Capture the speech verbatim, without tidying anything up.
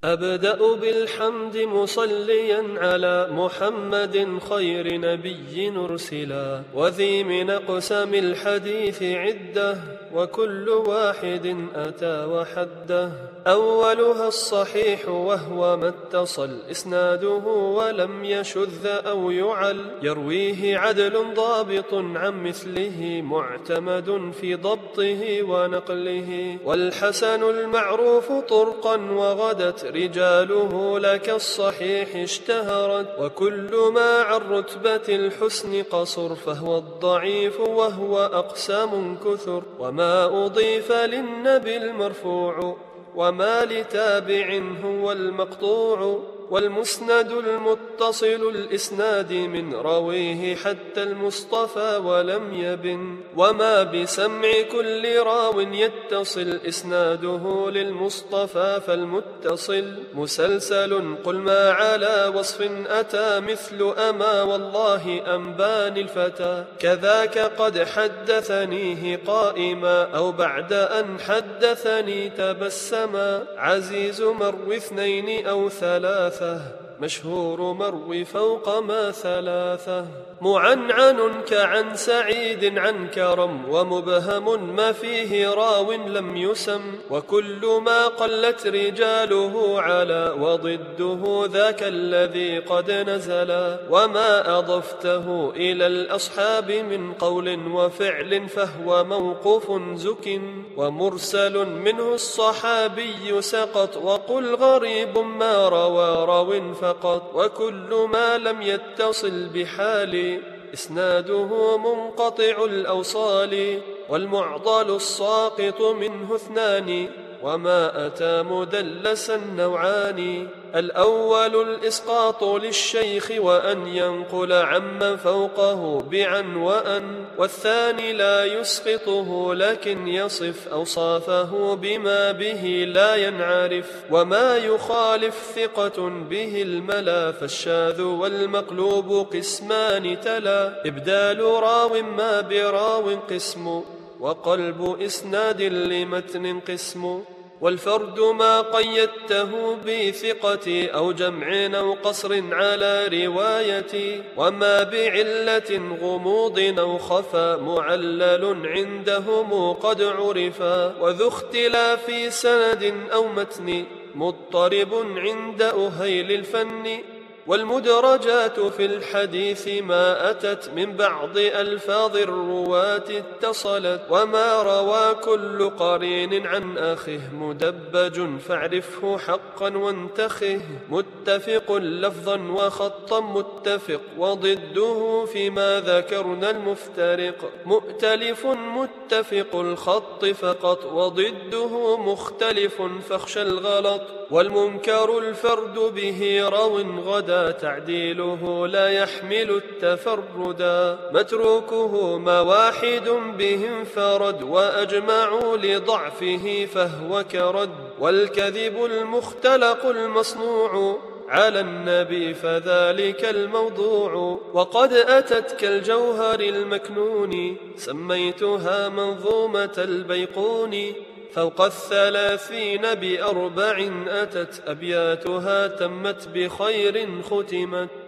أبدأ بالحمد مصليا على محمد خير نبي أرسلا، وذي من أقسام الحديث عدة، وكل واحد أتى وحده. أولها الصحيح وهو ما اتصل إسناده ولم يشذ أو يعل، يرويه عدل ضابط عن مثله معتمد في ضبطه ونقله. والحسن المعروف طرقا وغدت رجاله لك الصحيح اشتهرت، وكل ما عن رتبة الحسن قصر فهو الضعيف وهو أقسام كثر. وما أضيف للنبي المرفوع وما لتابع هو المقطوع، والمسند المتصل الإسناد من رويه حتى المصطفى ولم يبن. وما بسمع كل راو يتصل إسناده للمصطفى فالمتصل مسلسل. قل ما على وصف أتى مثل أما والله أنباني الفتى، كذاك قد حدثنيه قائما أو بعد أن حدثني تبسما. عزيز مروي اثنين أو ثلاثة، مشهور مروي فوق ما ثلاثة. معنعن كعن سعيد عن كرم، ومبهم ما فيه راو لم يسم. وكل ما قلت رجاله على وضده ذاك الذي قد نزلا. وما أضفته إلى الأصحاب من قول وفعل فهو موقوف زك، ومرسل منه الصحابي سقط. وقل غريب ما روى راو فقط، وكل ما لم يتصل بحال إسناده منقطع الأوصال. والمعضل الساقط منه اثنان، وما أتى مدلسا نوعان. الأول الإسقاط للشيخ وأن ينقل عمن فوقه بعن وأن، والثاني لا يسقطه لكن يصف أوصافه بما به لا ينعرف. وما يخالف ثقة به الملا، فالشاذ والمقلوب قسمان تلا. إبدال راو ما براو قسم، وقلب إسناد لمتن قسم. والفرد ما قيدته بثقة أو جمع أو قصر على رواية. وما بعلة غموض أو خفى معلل عندهم قد عرفا. وذو اختلاف سند أو متن مضطرب عند أهيل الفن. والمدرجات في الحديث ما أتت من بعض ألفاظ الرواة اتصلت. وما روى كل قرين عن أخه مدبج فاعرفه حقا وانتخه. متفق لفظا وخطا متفق، وضده فيما ذكرنا المفترق. مؤتلف متفق الخط فقط، وضده مختلف فاخشى الغلط. والمنكر الفرد به رو غدا، تعديله لا يحمل التفردا. متروكه ما واحد به انفرد، وأجمعوا لضعفه فهو كرد. والكذب المختلق المصنوع على النبي فذلك الموضوع. وقد أتت كالجوهر المكنون، سميتها منظومة البيقون. فوق الثلاثين بأربع أتت، أبياتها تمت بخير ختمت.